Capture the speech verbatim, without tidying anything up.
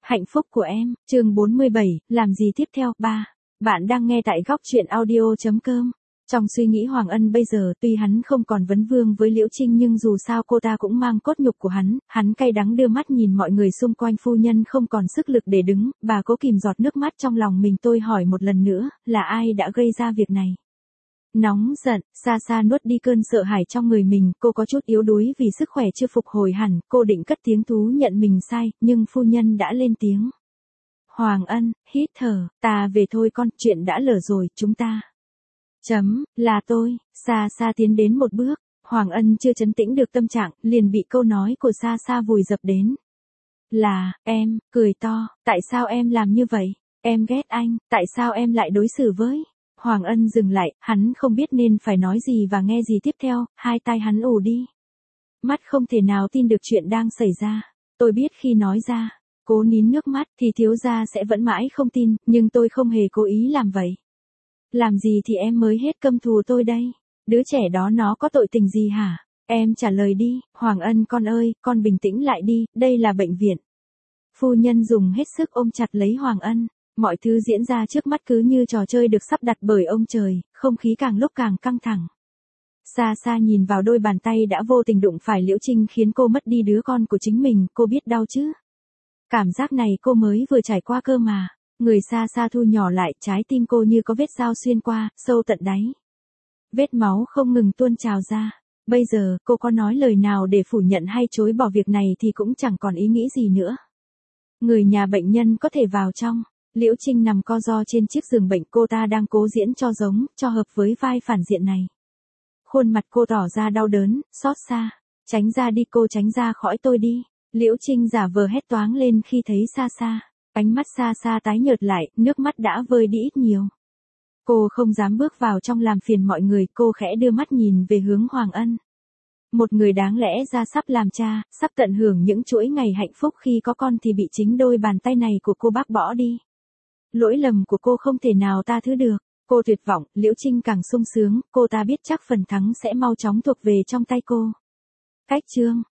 Hạnh phúc của em, chương bốn mươi bảy, làm gì tiếp theo? ba. Bạn đang nghe tại góc truyện audio.com. Trong suy nghĩ Hoàng Ân bây giờ tuy hắn không còn vấn vương với Liễu Trinh nhưng dù sao cô ta cũng mang cốt nhục của hắn, hắn cay đắng đưa mắt nhìn mọi người xung quanh. Phu nhân không còn sức lực để đứng, bà cố kìm giọt nước mắt trong lòng mình. Tôi hỏi một lần nữa, là ai đã gây ra việc này? Nóng giận, xa xa nuốt đi cơn sợ hãi trong người mình, cô có chút yếu đuối vì sức khỏe chưa phục hồi hẳn, cô định cất tiếng thú nhận mình sai, nhưng phu nhân đã lên tiếng. Hoàng Ân, hít thở, ta về thôi con, chuyện đã lỡ rồi, chúng ta. Chấm, là tôi, xa xa tiến đến một bước, Hoàng Ân chưa trấn tĩnh được tâm trạng, liền bị câu nói của xa xa vùi dập đến. Là, em, cười to, tại sao em làm như vậy? Em ghét anh, tại sao em lại đối xử với... Hoàng Ân dừng lại, hắn không biết nên phải nói gì và nghe gì tiếp theo, hai tai hắn ù đi. Mắt không thể nào tin được chuyện đang xảy ra. Tôi biết khi nói ra, cố nín nước mắt thì thiếu gia sẽ vẫn mãi không tin, nhưng tôi không hề cố ý làm vậy. Làm gì thì em mới hết căm thù tôi đây? Đứa trẻ đó nó có tội tình gì hả? Em trả lời đi, Hoàng Ân con ơi, con bình tĩnh lại đi, đây là bệnh viện. Phu nhân dùng hết sức ôm chặt lấy Hoàng Ân. Mọi thứ diễn ra trước mắt cứ như trò chơi được sắp đặt bởi ông trời, không khí càng lúc càng căng thẳng. Xa xa nhìn vào đôi bàn tay đã vô tình đụng phải Liễu Trinh khiến cô mất đi đứa con của chính mình, cô biết đau chứ? Cảm giác này cô mới vừa trải qua cơ mà. Người xa xa thu nhỏ lại, trái tim cô như có vết dao xuyên qua, sâu tận đáy. Vết máu không ngừng tuôn trào ra. Bây giờ, cô có nói lời nào để phủ nhận hay chối bỏ việc này thì cũng chẳng còn ý nghĩ gì nữa. Người nhà bệnh nhân có thể vào trong. Liễu Trinh nằm co ro trên chiếc giường bệnh, cô ta đang cố diễn cho giống, cho hợp với vai phản diện này. Khuôn mặt cô tỏ ra đau đớn, xót xa. Tránh ra đi cô, tránh ra khỏi tôi đi. Liễu Trinh giả vờ hét toáng lên khi thấy xa xa. Ánh mắt xa xa tái nhợt lại, nước mắt đã vơi đi ít nhiều. Cô không dám bước vào trong làm phiền mọi người, cô khẽ đưa mắt nhìn về hướng Hoàng Ân. Một người đáng lẽ ra sắp làm cha, sắp tận hưởng những chuỗi ngày hạnh phúc khi có con thì bị chính đôi bàn tay này của cô bác bỏ đi. Lỗi lầm của cô không thể nào ta thứ được. Cô tuyệt vọng, Liễu Trinh càng sung sướng, cô ta biết chắc phần thắng sẽ mau chóng thuộc về trong tay cô. Cách chương